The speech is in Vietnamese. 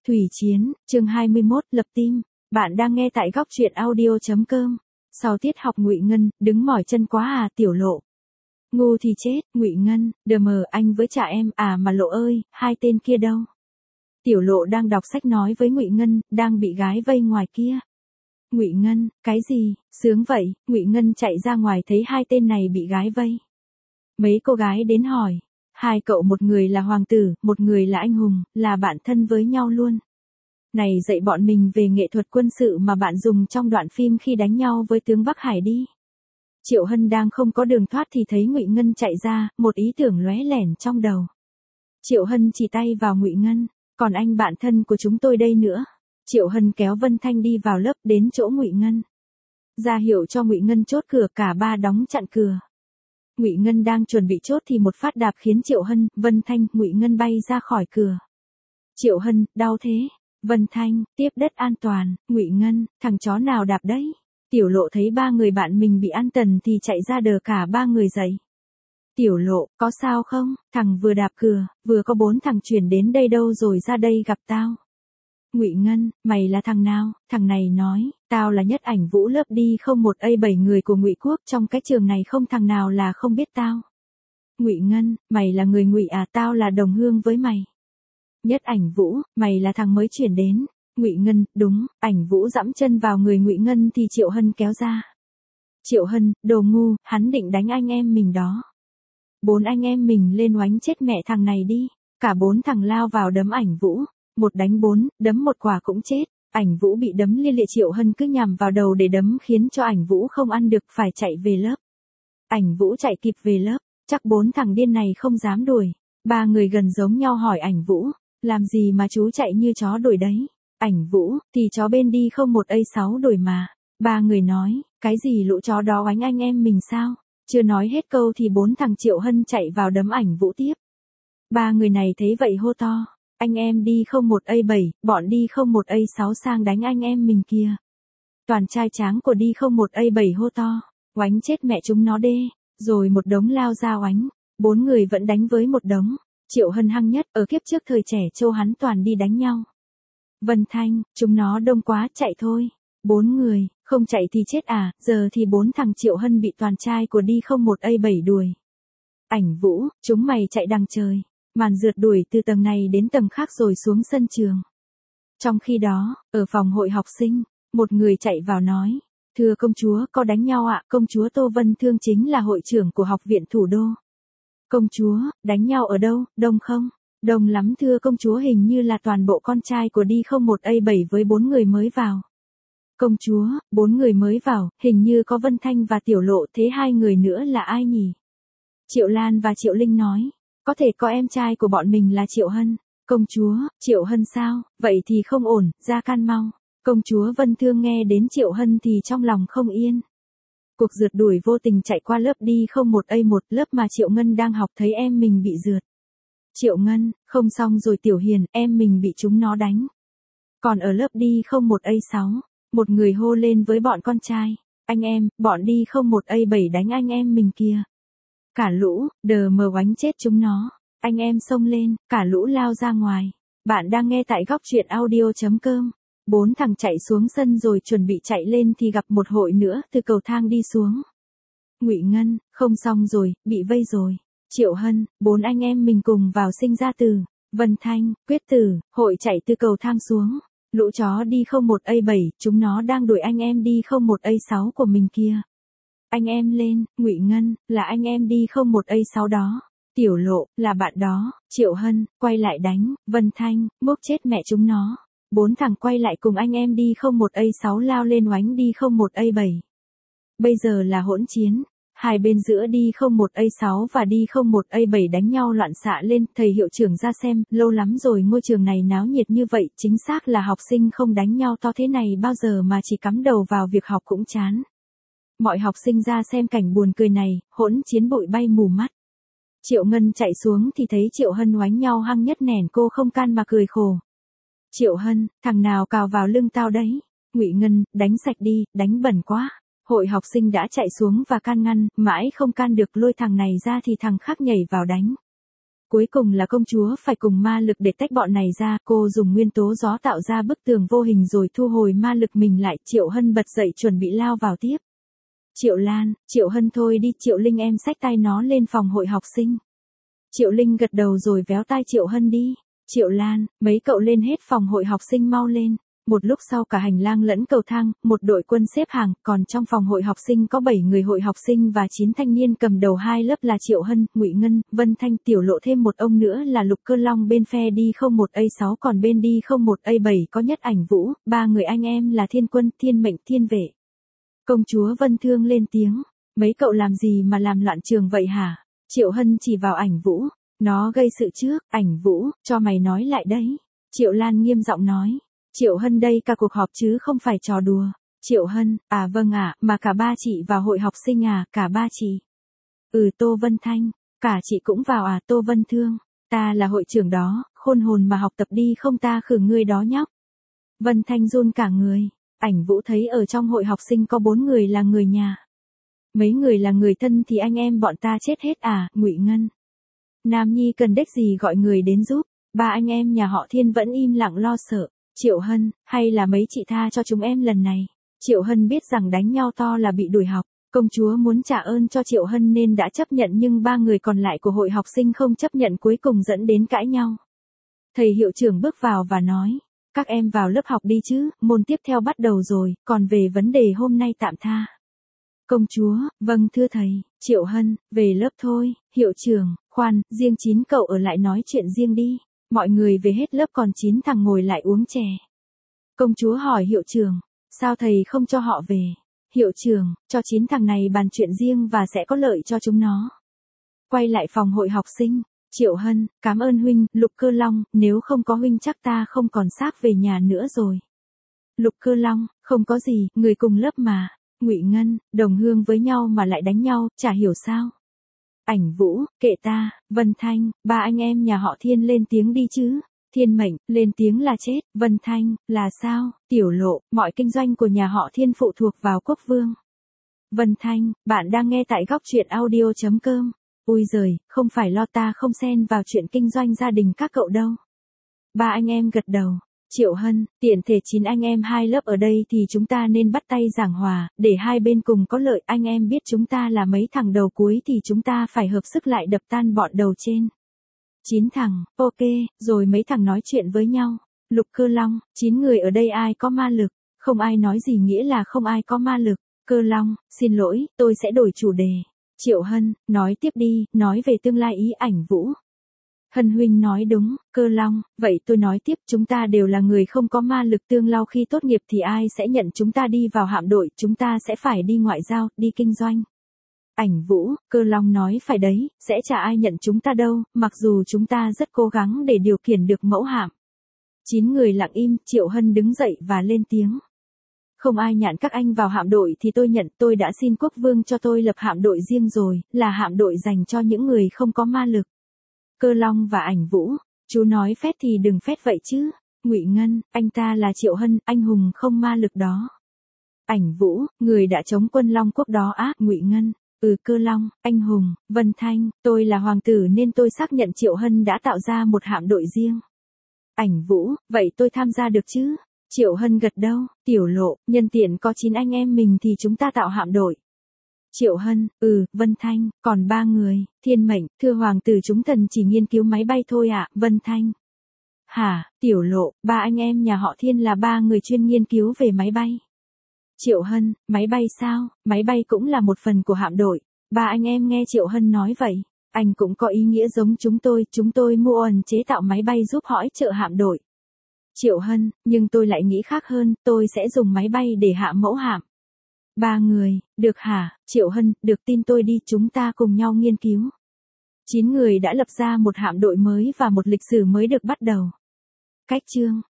Thủy Chiến, chương 21, lập team. Bạn đang nghe tại góc truyện audio.com. Sau tiết học Ngụy Ngân, đứng mỏi chân quá à Tiểu Lộ. Ngu thì chết, Ngụy Ngân, đờ mờ anh với chả em à mà Lộ ơi, hai tên kia đâu? Tiểu Lộ đang đọc sách nói với Ngụy Ngân, đang bị gái vây ngoài kia. Ngụy Ngân, cái gì, sướng vậy? Ngụy Ngân chạy ra ngoài thấy hai tên này bị gái vây. Mấy cô gái đến hỏi. Hai cậu, một người là hoàng tử, một người là anh hùng, là bạn thân với nhau luôn. Này dạy bọn mình về nghệ thuật quân sự mà bạn dùng trong đoạn phim khi đánh nhau với tướng Bắc Hải đi. Triệu Hân đang không có đường thoát thì thấy Ngụy Ngân chạy ra, một ý tưởng lóe lẻn trong đầu. Triệu Hân chỉ tay vào Ngụy Ngân, còn anh bạn thân của chúng tôi đây nữa. Triệu Hân kéo Vân Thanh đi vào lớp đến chỗ Ngụy Ngân. Ra hiệu cho Ngụy Ngân chốt cửa, cả ba đóng chặn cửa. Ngụy Ngân đang chuẩn bị chốt thì một phát đạp khiến Triệu Hân, Vân Thanh, Ngụy Ngân bay ra khỏi cửa. Triệu Hân, đau thế. Vân Thanh, tiếp đất an toàn. Ngụy Ngân, thằng chó nào đạp đấy? Tiểu Lộ thấy ba người bạn mình bị an tần thì chạy ra đỡ cả ba người dậy. Tiểu Lộ, có sao không? Thằng vừa đạp cửa, vừa có 4 thằng chuyển đến đây đâu rồi ra đây gặp tao. Ngụy Ngân, mày là thằng nào? Thằng này nói, tao là Nhất Ảnh Vũ lớp đi 01A7 người của Ngụy Quốc, trong cái trường này không thằng nào là không biết tao. Ngụy Ngân, mày là người Ngụy à? Tao là đồng hương với mày. Nhất Ảnh Vũ, mày là thằng mới chuyển đến. Ngụy Ngân, đúng. Ảnh Vũ giẫm chân vào người Ngụy Ngân thì Triệu Hân kéo ra. Triệu Hân, đồ ngu, hắn định đánh anh em mình đó. 4 anh em mình lên oánh chết mẹ thằng này đi. Cả 4 thằng lao vào đấm Ảnh Vũ. 1 đánh 4, đấm 1 quả cũng chết. Ảnh Vũ bị đấm lia lịa, Triệu Hân cứ nhằm vào đầu để đấm khiến cho Ảnh Vũ không ăn được, phải chạy về lớp. Ảnh Vũ chạy kịp về lớp, chắc 4 thằng điên này không dám đuổi. 3 người gần giống nhau hỏi Ảnh Vũ, làm gì mà chú chạy như chó đuổi đấy? Ảnh Vũ, thì chó bên đi 01A6 đuổi mà. 3 người nói, cái gì lũ chó đó oánh anh em mình sao? Chưa nói hết câu thì 4 thằng Triệu Hân chạy vào đấm Ảnh Vũ tiếp. 3 người này thấy vậy hô to. Anh em đi 01A7, bọn đi 01A6 sang đánh anh em mình kia. Toàn trai tráng của đi 01A7 hô to, oánh chết mẹ chúng nó đê, rồi một đống lao ra oánh. 4 người vẫn đánh với một đống. Triệu Hân hăng nhất, ở kiếp trước thời trẻ trâu hắn toàn đi đánh nhau. Vân Thanh, chúng nó đông quá, chạy thôi. 4 người, không chạy thì chết à? Giờ thì 4 thằng Triệu Hân bị toàn trai của đi 01A7 đuổi. Ảnh Vũ, chúng mày chạy đằng trời. Màn rượt đuổi từ tầng này đến tầng khác rồi xuống sân trường. Trong khi đó, ở phòng hội học sinh, một người chạy vào nói, thưa công chúa, có đánh nhau ạ? Công chúa Tô Vân Thương chính là hội trưởng của học viện thủ đô. Công chúa, đánh nhau ở đâu? Đông không? Đông lắm thưa công chúa, hình như là toàn bộ con trai của đi 01A7 với 4 người mới vào. Công chúa, 4 người mới vào, hình như có Vân Thanh và Tiểu Lộ, thế 2 người nữa là ai nhỉ? Triệu Lan và Triệu Linh nói, có thể có em trai của bọn mình là Triệu Hân. Công chúa, Triệu Hân sao? Vậy thì không ổn, ra can mau. Công chúa Vân Thương nghe đến Triệu Hân thì trong lòng không yên. Cuộc rượt đuổi vô tình chạy qua lớp đi 01A1, lớp mà Triệu Ngân đang học, thấy em mình bị rượt. Triệu Ngân, không xong rồi Tiểu Hiền, em mình bị chúng nó đánh. Còn ở lớp đi 01A6, một người hô lên với bọn con trai, anh em, bọn đi 01A7 đánh anh em mình kia. Cả lũ, đờ mờ oánh chết chúng nó. Anh em xông lên, cả lũ lao ra ngoài. Bạn đang nghe tại góc truyện audio.com. 4 thằng chạy xuống sân rồi chuẩn bị chạy lên thì gặp một hội nữa từ cầu thang đi xuống. Ngụy Ngân, không xong rồi, bị vây rồi. Triệu Hân, 4 anh em mình cùng vào sinh ra từ. Vân Thanh, Quyết Tử, hội chạy từ cầu thang xuống. Lũ chó đi 01A7, chúng nó đang đuổi anh em đi 01A6 của mình kia. Anh em lên, Ngụy Ngân, là anh em đi 01A6 đó. Tiểu Lộ, là bạn đó. Triệu Hân, quay lại đánh. Vân Thanh, mốc chết mẹ chúng nó. 4 thằng quay lại cùng anh em đi 01A6 lao lên oánh đi 01A7. Bây giờ là hỗn chiến. Hai bên giữa đi 01A6 và đi 01A7 đánh nhau loạn xạ lên. Thầy hiệu trưởng ra xem, lâu lắm rồi ngôi trường này náo nhiệt như vậy. Chính xác là học sinh không đánh nhau to thế này bao giờ mà chỉ cắm đầu vào việc học cũng chán. Mọi học sinh ra xem cảnh buồn cười này, hỗn chiến bụi bay mù mắt. Triệu Ngân chạy xuống thì thấy Triệu Hân oánh nhau hăng nhất nẻn, cô không can mà cười khổ. Triệu Hân, thằng nào cào vào lưng tao đấy? Ngụy Ngân, đánh sạch đi, đánh bẩn quá. Hội học sinh đã chạy xuống và can ngăn, mãi không can được, lôi thằng này ra thì thằng khác nhảy vào đánh. Cuối cùng là công chúa phải cùng ma lực để tách bọn này ra, cô dùng nguyên tố gió tạo ra bức tường vô hình rồi thu hồi ma lực mình lại. Triệu Hân bật dậy chuẩn bị lao vào tiếp. Triệu Lan, Triệu Hân thôi đi, Triệu Linh em xách tay nó lên phòng hội học sinh. Triệu Linh gật đầu rồi véo tai Triệu Hân đi. Triệu Lan, mấy cậu lên hết phòng hội học sinh mau lên. Một lúc sau cả hành lang lẫn cầu thang, một đội quân xếp hàng, còn trong phòng hội học sinh có 7 người hội học sinh và 9 thanh niên cầm đầu hai lớp là Triệu Hân, Ngụy Ngân, Vân Thanh, Tiểu Lộ, thêm một ông nữa là Lục Cơ Long, bên phe đi 01A6 còn bên đi 01A7 có Nhất Ảnh Vũ, ba người anh em là Thiên Quân, Thiên Mệnh, Thiên Vệ. Công chúa Vân Thương lên tiếng, mấy cậu làm gì mà làm loạn trường vậy hả? Triệu Hân chỉ vào Ảnh Vũ, nó gây sự trước. Ảnh Vũ, cho mày nói lại đấy. Triệu Lan nghiêm giọng nói. Triệu Hân đây cả cuộc họp chứ không phải trò đùa. Triệu Hân, à vâng ạ, mà cả ba chị vào hội học sinh à, cả ba chị. Tô Vân Thanh, cả chị cũng vào à? Tô Vân Thương, ta là hội trưởng đó, khôn hồn mà học tập đi không ta khử ngươi đó nhóc. Vân Thanh run cả người. Ảnh Vũ thấy ở trong hội học sinh có 4 người là người nhà. Mấy người là người thân thì anh em bọn ta chết hết à? Ngụy Ngân, Nam Nhi cần đếch gì gọi người đến giúp. Ba anh em nhà họ Thiên vẫn im lặng lo sợ. Triệu Hân, hay là mấy chị tha cho chúng em lần này. Triệu Hân biết rằng đánh nhau to là bị đuổi học. Công chúa muốn trả ơn cho Triệu Hân nên đã chấp nhận, nhưng ba người còn lại của hội học sinh không chấp nhận, cuối cùng dẫn đến cãi nhau. Thầy hiệu trưởng bước vào và nói, các em vào lớp học đi chứ, môn tiếp theo bắt đầu rồi, còn về vấn đề hôm nay tạm tha. Công chúa, vâng thưa thầy. Triệu Hân, về lớp thôi. Hiệu trưởng, khoan, riêng 9 cậu ở lại nói chuyện riêng đi. Mọi người về hết lớp còn 9 thằng ngồi lại uống chè. Công chúa hỏi hiệu trưởng, sao thầy không cho họ về? Hiệu trưởng, cho 9 thằng này bàn chuyện riêng và sẽ có lợi cho chúng nó. Quay lại phòng hội học sinh. Triệu Hân, cảm ơn huynh. Lục Cơ Long, nếu không có huynh chắc ta không còn xác về nhà nữa rồi. Lục Cơ Long, không có gì, người cùng lớp mà. Ngụy Ngân, đồng hương với nhau mà lại đánh nhau, chả hiểu sao. Ảnh Vũ, kệ ta. Vân Thanh, ba anh em nhà họ Thiên lên tiếng đi chứ. Thiên Mệnh, lên tiếng là chết. Vân Thanh, là sao? Tiểu Lộ, mọi kinh doanh của nhà họ Thiên phụ thuộc vào quốc vương. Vân Thanh, bạn đang nghe tại góc truyện audio.com. Ui giời, không phải lo, ta không xen vào chuyện kinh doanh gia đình các cậu đâu. Ba anh em gật đầu. Triệu Hân, tiện thể 9 anh em hai lớp ở đây thì chúng ta nên bắt tay giảng hòa, để hai bên cùng có lợi. Anh em biết chúng ta là mấy thằng đầu cuối thì chúng ta phải hợp sức lại đập tan bọn đầu trên. 9 thằng, ok, rồi mấy thằng nói chuyện với nhau. Lục Cơ Long, 9 người ở đây ai có ma lực? Không ai nói gì nghĩa là không ai có ma lực. Cơ Long, xin lỗi, tôi sẽ đổi chủ đề. Triệu Hân, nói tiếp đi, nói về tương lai ý. Ảnh Vũ. Hân huynh nói đúng. Cơ Long, vậy tôi nói tiếp, chúng ta đều là người không có ma lực, tương lai khi tốt nghiệp thì ai sẽ nhận chúng ta đi vào hạm đội, chúng ta sẽ phải đi ngoại giao, đi kinh doanh. Ảnh Vũ, Cơ Long nói phải đấy, sẽ chả ai nhận chúng ta đâu, mặc dù chúng ta rất cố gắng để điều khiển được mẫu hạm. 9 người lặng im. Triệu Hân đứng dậy và lên tiếng. Không ai nhận các anh vào hạm đội thì tôi nhận, tôi đã xin quốc vương cho tôi lập hạm đội riêng rồi, là hạm đội dành cho những người không có ma lực. Cơ Long và Ảnh Vũ, chú nói phét thì đừng phét vậy chứ. Ngụy Ngân, anh ta là Triệu Hân, anh hùng không ma lực đó. Ảnh Vũ, người đã chống quân Long Quốc đó á. Ngụy Ngân, Cơ Long, anh hùng. Vân Thanh, tôi là hoàng tử nên tôi xác nhận Triệu Hân đã tạo ra một hạm đội riêng. Ảnh Vũ, vậy tôi tham gia được chứ? Triệu Hân gật đầu. Tiểu Lộ, nhân tiện có 9 anh em mình thì chúng ta tạo hạm đội. Triệu Hân, Vân Thanh, còn 3 người. Thiên Mệnh, thưa hoàng tử chúng thần chỉ nghiên cứu máy bay thôi ạ. Vân Thanh. Hả? Tiểu Lộ, 3 anh em nhà họ Thiên là 3 người chuyên nghiên cứu về máy bay. Triệu Hân, máy bay sao? Máy bay cũng là một phần của hạm đội. 3 anh em nghe Triệu Hân nói vậy. Anh cũng có ý nghĩa giống chúng tôi mua ẩn chế tạo máy bay giúp hỗ trợ hạm đội. Triệu Hân, nhưng tôi lại nghĩ khác hơn, tôi sẽ dùng máy bay để hạ mẫu hạm. 3 người, được hả? Triệu Hân, được, tin tôi đi, chúng ta cùng nhau nghiên cứu. 9 người đã lập ra một hạm đội mới và một lịch sử mới được bắt đầu. Cách chương